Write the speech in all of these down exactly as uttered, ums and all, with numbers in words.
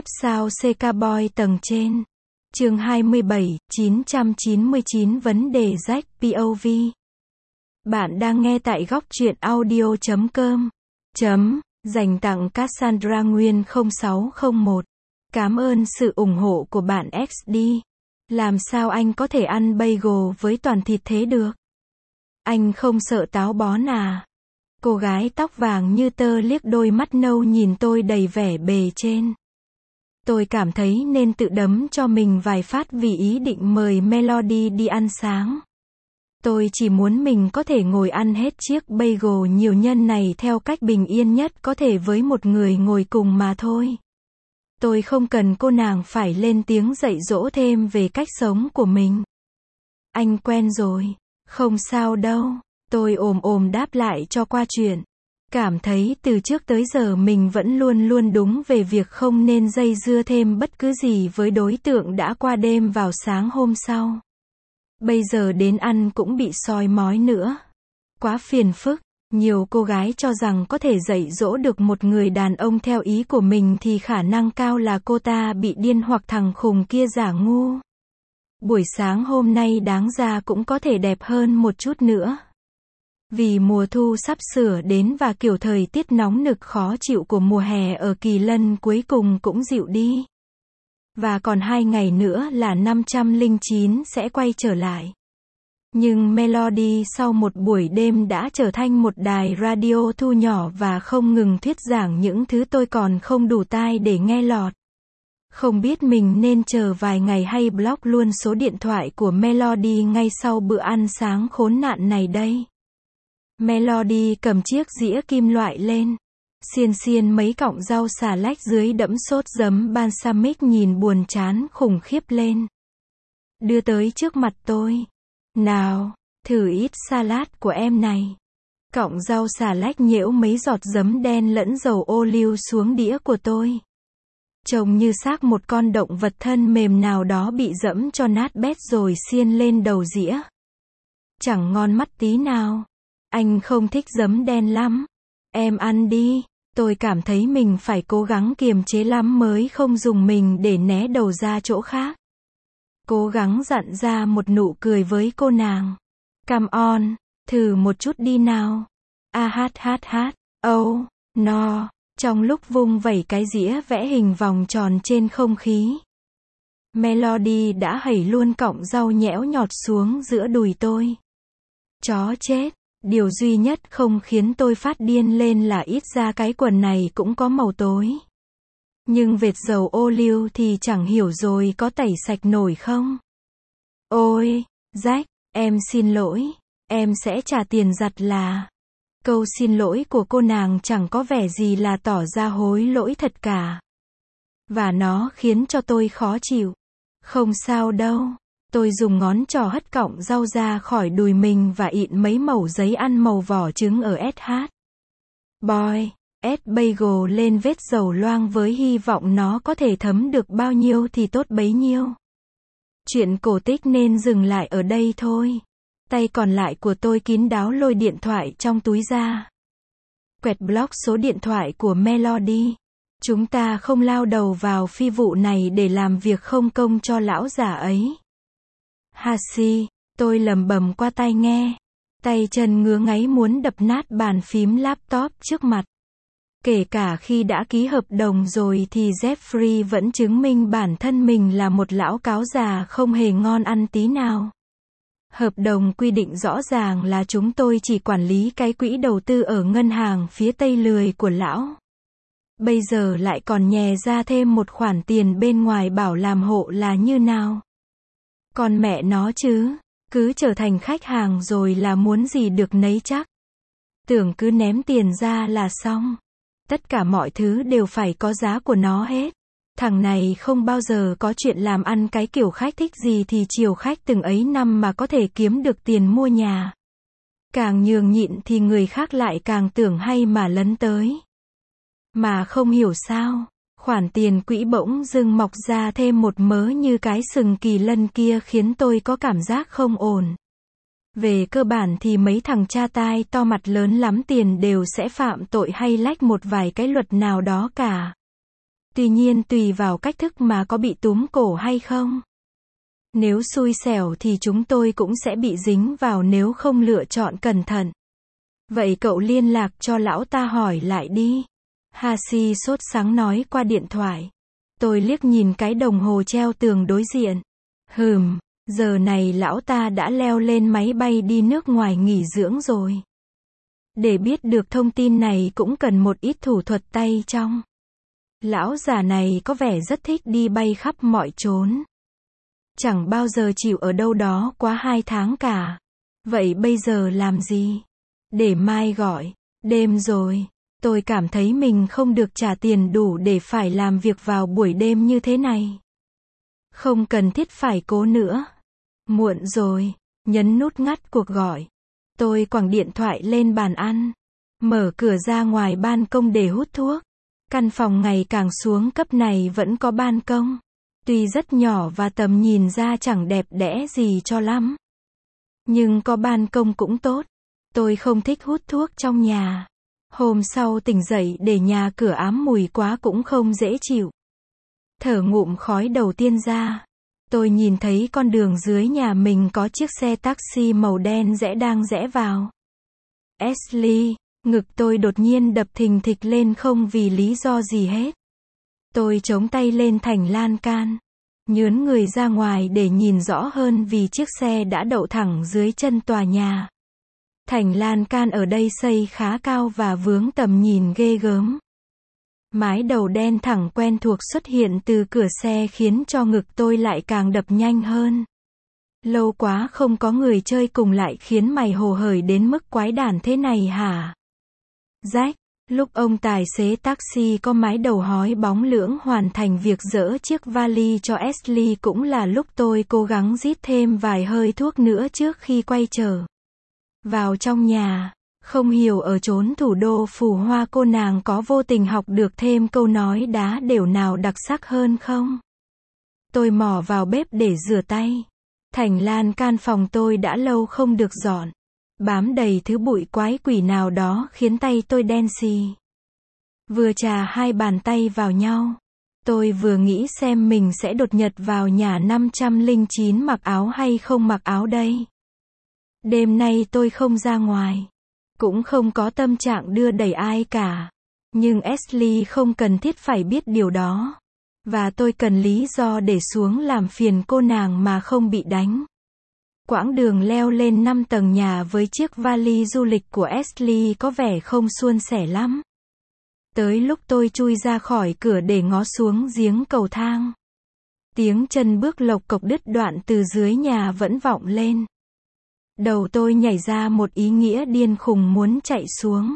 Thép sao xê ca Boy tầng trên. Chương hai mươi bảy, chín trăm chín mươi chín Vấn đề rách pê ô vê. Bạn đang nghe tại góc truyện audio chấm com. Chấm, dành tặng Cassandra Nguyên không sáu không một. Cảm ơn sự ủng hộ của bạn ích đê. Làm sao anh có thể ăn bagel với toàn thịt thế được? Anh không sợ táo bón à? Cô gái tóc vàng như tơ liếc đôi mắt nâu nhìn tôi đầy vẻ bề trên. Tôi cảm thấy nên tự đấm cho mình vài phát vì ý định mời Melody đi ăn sáng. Tôi chỉ muốn mình có thể ngồi ăn hết chiếc bagel nhiều nhân này theo cách bình yên nhất có thể với một người ngồi cùng mà thôi. Tôi không cần cô nàng phải lên tiếng dạy dỗ thêm về cách sống của mình. Anh quen rồi. Không sao đâu. Tôi ồm ồm đáp lại cho qua chuyện. Cảm thấy từ trước tới giờ mình vẫn luôn luôn đúng về việc không nên dây dưa thêm bất cứ gì với đối tượng đã qua đêm vào sáng hôm sau. Bây giờ đến ăn cũng bị soi mói nữa. Quá phiền phức. Nhiều cô gái cho rằng có thể dạy dỗ được một người đàn ông theo ý của mình thì khả năng cao là cô ta bị điên hoặc thằng khùng kia giả ngu. Buổi sáng hôm nay đáng ra cũng có thể đẹp hơn một chút nữa. Vì mùa thu sắp sửa đến và kiểu thời tiết nóng nực khó chịu của mùa hè ở Kỳ Lân cuối cùng cũng dịu đi. Và còn hai ngày nữa là năm trăm lẻ chín sẽ quay trở lại. Nhưng Melody sau một buổi đêm đã trở thành một đài radio thu nhỏ và không ngừng thuyết giảng những thứ tôi còn không đủ tai để nghe lọt. Không biết mình nên chờ vài ngày hay block luôn số điện thoại của Melody ngay sau bữa ăn sáng khốn nạn này đây. Melody cầm chiếc dĩa kim loại lên. Xiên xiên mấy cọng rau xà lách dưới đẫm sốt giấm balsamic nhìn buồn chán khủng khiếp lên. Đưa tới trước mặt tôi. Nào, thử ít salad của em này. Cọng rau xà lách nhễu mấy giọt giấm đen lẫn dầu ô liu xuống đĩa của tôi. Trông như xác một con động vật thân mềm nào đó bị dẫm cho nát bét rồi xiên lên đầu dĩa. Chẳng ngon mắt tí nào. Anh không thích giấm đen lắm. Em ăn đi. Tôi cảm thấy mình phải cố gắng kiềm chế lắm mới không dùng mình để né đầu ra chỗ khác. Cố gắng dặn ra một nụ cười với cô nàng. Come on, thử một chút đi nào. A hát hát hát, oh, no. Trong lúc vung vẩy cái dĩa vẽ hình vòng tròn trên không khí, Melody đã hẩy luôn cọng rau nhẽo nhọt xuống giữa đùi tôi. Chó chết. Điều duy nhất không khiến tôi phát điên lên là ít ra cái quần này cũng có màu tối. Nhưng vệt dầu ô liu thì chẳng hiểu rồi có tẩy sạch nổi không? Ôi, Jack, em xin lỗi. Em sẽ trả tiền giặt là. Câu xin lỗi của cô nàng chẳng có vẻ gì là tỏ ra hối lỗi thật cả. Và nó khiến cho tôi khó chịu. Không sao đâu. Tôi dùng ngón trỏ hất cọng rau ra khỏi đùi mình và ịn mấy mẩu giấy ăn màu vỏ trứng ở ét hát. Boy, ép bagel lên vết dầu loang với hy vọng nó có thể thấm được bao nhiêu thì tốt bấy nhiêu. Chuyện cổ tích nên dừng lại ở đây thôi. Tay còn lại của tôi kín đáo lôi điện thoại trong túi ra. Quẹt block số điện thoại của Melody. Chúng ta không lao đầu vào phi vụ này để làm việc không công cho lão già ấy. Hasi, tôi lẩm bẩm qua tai nghe. Tay chân ngứa ngáy muốn đập nát bàn phím laptop trước mặt. Kể cả khi đã ký hợp đồng rồi thì Jeffrey vẫn chứng minh bản thân mình là một lão cáo già không hề ngon ăn tí nào. Hợp đồng quy định rõ ràng là chúng tôi chỉ quản lý cái quỹ đầu tư ở ngân hàng phía tây lười của lão. Bây giờ lại còn nhè ra thêm một khoản tiền bên ngoài bảo làm hộ là như nào? Còn mẹ nó chứ, cứ trở thành khách hàng rồi là muốn gì được nấy chắc. Tưởng cứ ném tiền ra là xong. Tất cả mọi thứ đều phải có giá của nó hết. Thằng này không bao giờ có chuyện làm ăn cái kiểu khách thích gì thì chiều khách từng ấy năm mà có thể kiếm được tiền mua nhà. Càng nhường nhịn thì người khác lại càng tưởng hay mà lấn tới. Mà không hiểu sao, khoản tiền quỹ bỗng dưng mọc ra thêm một mớ như cái sừng Kỳ Lân kia khiến tôi có cảm giác không ổn. Về cơ bản thì mấy thằng cha tai to mặt lớn lắm tiền đều sẽ phạm tội hay lách một vài cái luật nào đó cả. Tuy nhiên tùy vào cách thức mà có bị túm cổ hay không. Nếu xui xẻo thì chúng tôi cũng sẽ bị dính vào nếu không lựa chọn cẩn thận. Vậy cậu liên lạc cho lão ta hỏi lại đi. Hashi sốt sắng nói qua điện thoại. Tôi liếc nhìn cái đồng hồ treo tường đối diện. Hừm, giờ này lão ta đã leo lên máy bay đi nước ngoài nghỉ dưỡng rồi. Để biết được thông tin này cũng cần một ít thủ thuật tay trong. Lão già này có vẻ rất thích đi bay khắp mọi chốn. Chẳng bao giờ chịu ở đâu đó quá hai tháng cả. Vậy bây giờ làm gì? Để mai gọi. Đêm rồi. Tôi cảm thấy mình không được trả tiền đủ để phải làm việc vào buổi đêm như thế này. Không cần thiết phải cố nữa. Muộn rồi. Nhấn nút ngắt cuộc gọi. Tôi quẳng điện thoại lên bàn ăn. Mở cửa ra ngoài ban công để hút thuốc. Căn phòng ngày càng xuống cấp này vẫn có ban công. Tuy rất nhỏ và tầm nhìn ra chẳng đẹp đẽ gì cho lắm. Nhưng có ban công cũng tốt. Tôi không thích hút thuốc trong nhà. Hôm sau tỉnh dậy để nhà cửa ám mùi quá cũng không dễ chịu. Thở ngụm khói đầu tiên ra. Tôi nhìn thấy con đường dưới nhà mình có chiếc xe taxi màu đen rẽ đang rẽ vào. Ashley, ngực tôi đột nhiên đập thình thịch lên không vì lý do gì hết. Tôi chống tay lên thành lan can. Nhướn người ra ngoài để nhìn rõ hơn vì chiếc xe đã đậu thẳng dưới chân tòa nhà. Thành lan can ở đây xây khá cao và vướng tầm nhìn ghê gớm. Mái đầu đen thẳng quen thuộc xuất hiện từ cửa xe khiến cho ngực tôi lại càng đập nhanh hơn. Lâu quá không có người chơi cùng lại khiến mày hồ hởi đến mức quái đản thế này hả? Jack, lúc ông tài xế taxi có mái đầu hói bóng lưỡng hoàn thành việc dỡ chiếc vali cho Ashley cũng là lúc tôi cố gắng rít thêm vài hơi thuốc nữa trước khi quay trở vào trong nhà. Không hiểu ở chốn thủ đô phù hoa cô nàng có vô tình học được thêm câu nói đá đều nào đặc sắc hơn không? Tôi mò vào bếp để rửa tay. Thành lan can phòng tôi đã lâu không được dọn. Bám đầy thứ bụi quái quỷ nào đó khiến tay tôi đen xì. Vừa chà hai bàn tay vào nhau. Tôi vừa nghĩ xem mình sẽ đột nhập vào nhà năm trăm lẻ chín mặc áo hay không mặc áo đây. Đêm nay tôi không ra ngoài. Cũng không có tâm trạng đưa đẩy ai cả. Nhưng Ashley không cần thiết phải biết điều đó. Và tôi cần lý do để xuống làm phiền cô nàng mà không bị đánh. Quãng đường leo lên năm tầng nhà với chiếc vali du lịch của Ashley có vẻ không suôn sẻ lắm. Tới lúc tôi chui ra khỏi cửa để ngó xuống giếng cầu thang. Tiếng chân bước lộc cộc đứt đoạn từ dưới nhà vẫn vọng lên. Đầu tôi nhảy ra một ý nghĩa điên khùng muốn chạy xuống.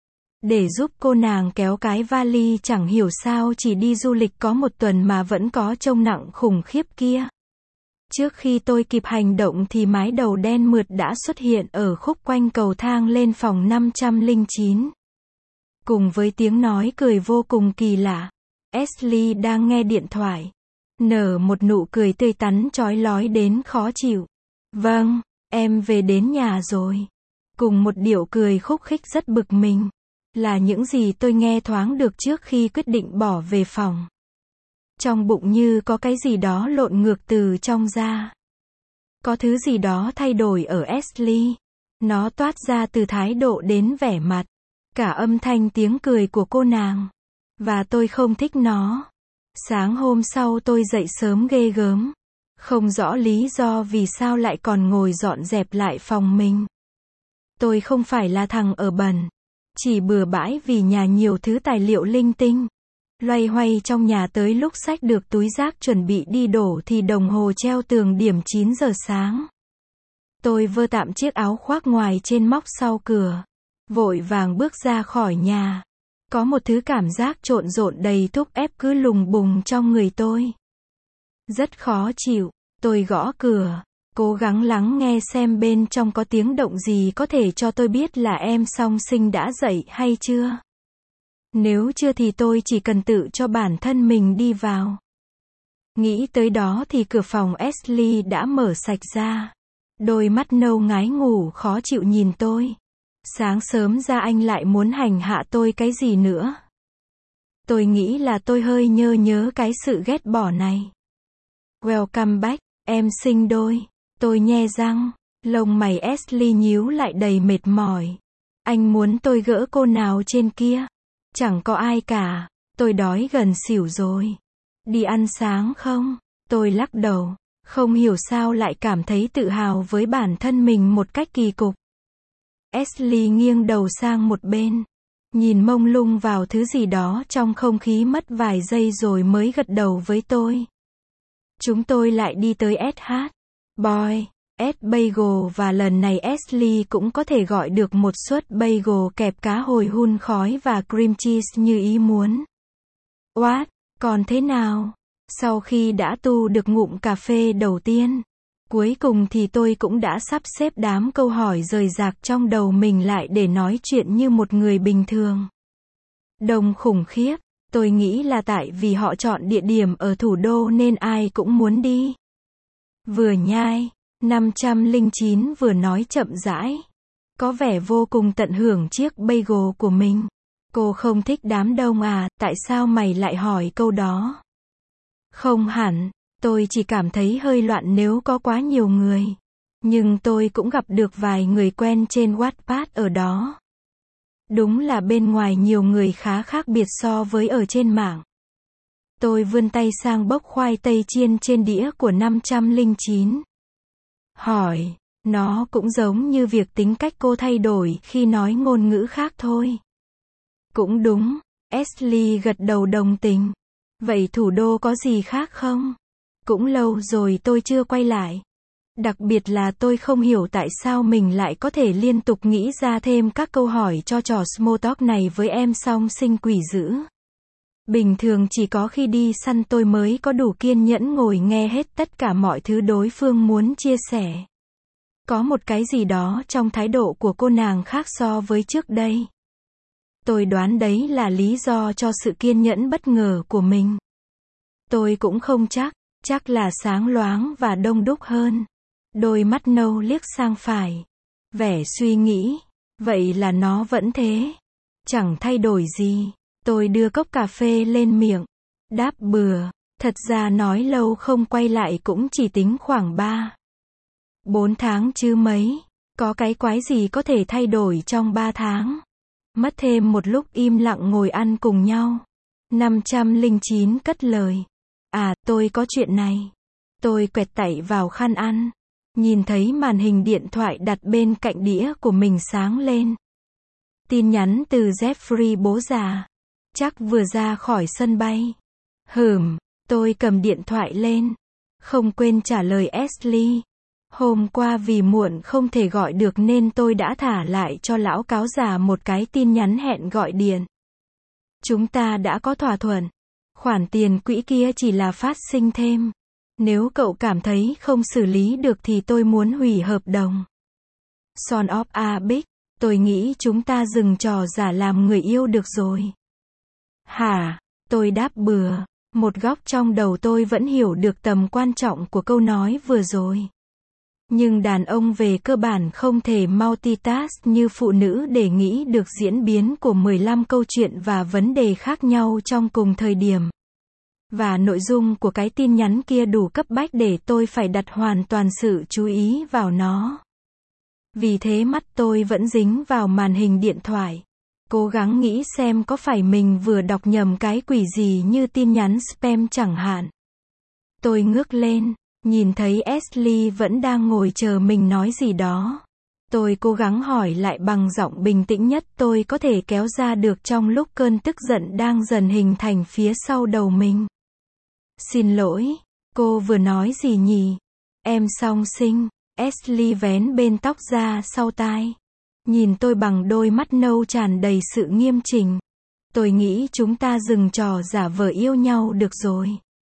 Để giúp cô nàng kéo cái vali chẳng hiểu sao chỉ đi du lịch có một tuần mà vẫn có trông nặng khủng khiếp kia. Trước khi tôi kịp hành động thì mái đầu đen mượt đã xuất hiện ở khúc quanh cầu thang lên phòng năm trăm lẻ chín. Cùng với tiếng nói cười vô cùng kỳ lạ. Ashley đang nghe điện thoại. Nở một nụ cười tươi tắn chói lói đến khó chịu. Vâng, em về đến nhà rồi. Cùng một điệu cười khúc khích rất bực mình. Là những gì tôi nghe thoáng được trước khi quyết định bỏ về phòng. Trong bụng như có cái gì đó lộn ngược từ trong ra. Có thứ gì đó thay đổi ở Ashley. Nó toát ra từ thái độ đến vẻ mặt. Cả âm thanh tiếng cười của cô nàng. Và tôi không thích nó. Sáng hôm sau tôi dậy sớm ghê gớm. Không rõ lý do vì sao lại còn ngồi dọn dẹp lại phòng mình. Tôi không phải là thằng ở bẩn. Chỉ bừa bãi vì nhà nhiều thứ tài liệu linh tinh. Loay hoay trong nhà tới lúc xách được túi rác chuẩn bị đi đổ thì đồng hồ treo tường điểm chín giờ sáng. Tôi vơ tạm chiếc áo khoác ngoài trên móc sau cửa. Vội vàng bước ra khỏi nhà. Có một thứ cảm giác trộn rộn đầy thúc ép cứ lùng bùng trong người tôi. Rất khó chịu. Tôi gõ cửa. Cố gắng lắng nghe xem bên trong có tiếng động gì có thể cho tôi biết là em song sinh đã dậy hay chưa. Nếu chưa thì tôi chỉ cần tự cho bản thân mình đi vào. Nghĩ tới đó thì cửa phòng Ashley đã mở sạch ra. Đôi mắt nâu ngái ngủ khó chịu nhìn tôi. Sáng sớm ra anh lại muốn hành hạ tôi cái gì nữa? Tôi nghĩ là tôi hơi nhớ nhớ cái sự ghét bỏ này. Welcome back, em sinh đôi. Tôi nhe răng, lông mày Ashley nhíu lại đầy mệt mỏi. Anh muốn tôi gỡ cô nào trên kia? Chẳng có ai cả, tôi đói gần xỉu rồi. Đi ăn sáng không? Tôi lắc đầu, không hiểu sao lại cảm thấy tự hào với bản thân mình một cách kỳ cục. Ashley nghiêng đầu sang một bên, nhìn mông lung vào thứ gì đó trong không khí mất vài giây rồi mới gật đầu với tôi. Chúng tôi lại đi tới ét hát Boy, S Bagel và lần này Ashley cũng có thể gọi được một suất bagel kẹp cá hồi hun khói và cream cheese như ý muốn. What? Còn thế nào? Sau khi đã tu được ngụm cà phê đầu tiên, cuối cùng thì tôi cũng đã sắp xếp đám câu hỏi rời rạc trong đầu mình lại để nói chuyện như một người bình thường. Đông khủng khiếp, tôi nghĩ là tại vì họ chọn địa điểm ở thủ đô nên ai cũng muốn đi. Vừa nhai, năm trăm lẻ chín vừa nói chậm rãi. Có vẻ vô cùng tận hưởng chiếc bagel của mình. Cô không thích đám đông à, tại sao mày lại hỏi câu đó? Không hẳn, tôi chỉ cảm thấy hơi loạn nếu có quá nhiều người. Nhưng tôi cũng gặp được vài người quen trên Wattpad ở đó. Đúng là bên ngoài nhiều người khá khác biệt so với ở trên mạng. Tôi vươn tay sang bốc khoai tây chiên trên đĩa của năm trăm lẻ chín. Hỏi, nó cũng giống như việc tính cách cô thay đổi khi nói ngôn ngữ khác thôi. Cũng đúng, Ashley gật đầu đồng tình. Vậy thủ đô có gì khác không? Cũng lâu rồi tôi chưa quay lại. Đặc biệt là tôi không hiểu tại sao mình lại có thể liên tục nghĩ ra thêm các câu hỏi cho trò small talk này với em song sinh quỷ dữ. Bình thường chỉ có khi đi săn tôi mới có đủ kiên nhẫn ngồi nghe hết tất cả mọi thứ đối phương muốn chia sẻ. Có một cái gì đó trong thái độ của cô nàng khác so với trước đây. Tôi đoán đấy là lý do cho sự kiên nhẫn bất ngờ của mình. Tôi cũng không chắc, chắc là sáng loáng và đông đúc hơn. Đôi mắt nâu liếc sang phải. Vẻ suy nghĩ, vậy là nó vẫn thế. Chẳng thay đổi gì. Tôi đưa cốc cà phê lên miệng. Đáp bừa, thật ra nói lâu không quay lại cũng chỉ tính khoảng ba, bốn tháng chứ mấy. Có cái quái gì có thể thay đổi trong ba tháng. Mất thêm một lúc im lặng ngồi ăn cùng nhau. năm trăm lẻ chín cất lời. À, tôi có chuyện này. Tôi quẹt tẩy vào khăn ăn. Nhìn thấy màn hình điện thoại đặt bên cạnh đĩa của mình sáng lên. Tin nhắn từ Jeffrey bố già. Chắc vừa ra khỏi sân bay. Hừm, tôi cầm điện thoại lên. Không quên trả lời Ashley. Hôm qua vì muộn không thể gọi được nên tôi đã thả lại cho lão cáo già một cái tin nhắn hẹn gọi điện. Chúng ta đã có thỏa thuận. Khoản tiền quỹ kia chỉ là phát sinh thêm. Nếu cậu cảm thấy không xử lý được thì tôi muốn hủy hợp đồng. Son of a Big, tôi nghĩ chúng ta dừng trò giả làm người yêu được rồi. Hả? Tôi đáp bừa. Một góc trong đầu tôi vẫn hiểu được tầm quan trọng của câu nói vừa rồi. Nhưng đàn ông về cơ bản không thể multitask như phụ nữ để nghĩ được diễn biến của mười lăm câu chuyện và vấn đề khác nhau trong cùng thời điểm. Và nội dung của cái tin nhắn kia đủ cấp bách để tôi phải đặt hoàn toàn sự chú ý vào nó. Vì thế mắt tôi vẫn dính vào màn hình điện thoại. Cố gắng nghĩ xem có phải mình vừa đọc nhầm cái quỷ gì như tin nhắn spam chẳng hạn. Tôi ngước lên, nhìn thấy Ashley vẫn đang ngồi chờ mình nói gì đó. Tôi cố gắng hỏi lại bằng giọng bình tĩnh nhất tôi có thể kéo ra được trong lúc cơn tức giận đang dần hình thành phía sau đầu mình. Xin lỗi, cô vừa nói gì nhỉ? Em song sinh. Ashley vén bên tóc ra sau tai. Nhìn tôi bằng đôi mắt nâu tràn đầy sự nghiêm chỉnh. Tôi nghĩ chúng ta dừng trò giả vờ yêu nhau được rồi.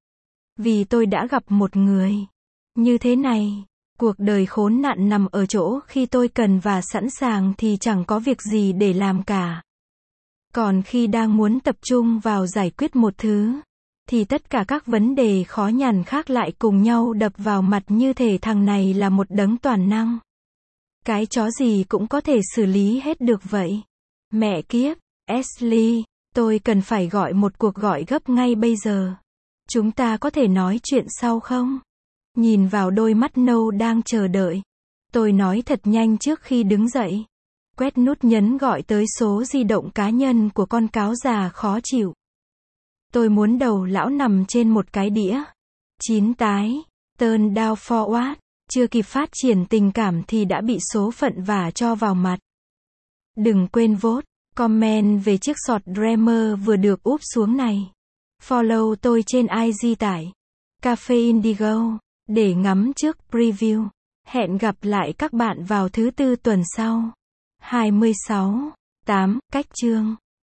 Vì tôi đã gặp một người như thế này. Cuộc đời khốn nạn nằm ở chỗ khi tôi cần và sẵn sàng thì chẳng có việc gì để làm cả. Còn khi đang muốn tập trung vào giải quyết một thứ, thì tất cả các vấn đề khó nhằn khác lại cùng nhau đập vào mặt như thể thằng này là một đấng toàn năng. Cái chó gì cũng có thể xử lý hết được vậy. Mẹ kiếp, Ashley, Tôi cần phải gọi một cuộc gọi gấp ngay bây giờ. Chúng ta có thể nói chuyện sau không? Nhìn vào đôi mắt nâu đang chờ đợi. Tôi nói thật nhanh trước khi đứng dậy. Quét nút nhấn gọi tới số di động cá nhân của con cáo già khó chịu. Tôi muốn đầu lão nằm trên một cái đĩa. Chín tái. Turn down forward. Chưa kịp phát triển tình cảm thì đã bị số phận vả cho vào mặt. Đừng quên vote, comment về chiếc sọt Dreamer vừa được úp xuống này. Follow tôi trên i giê tại Cafe Indigo để ngắm trước preview. Hẹn gặp lại các bạn vào thứ tư tuần sau. hai mươi sáu, tám, cách chương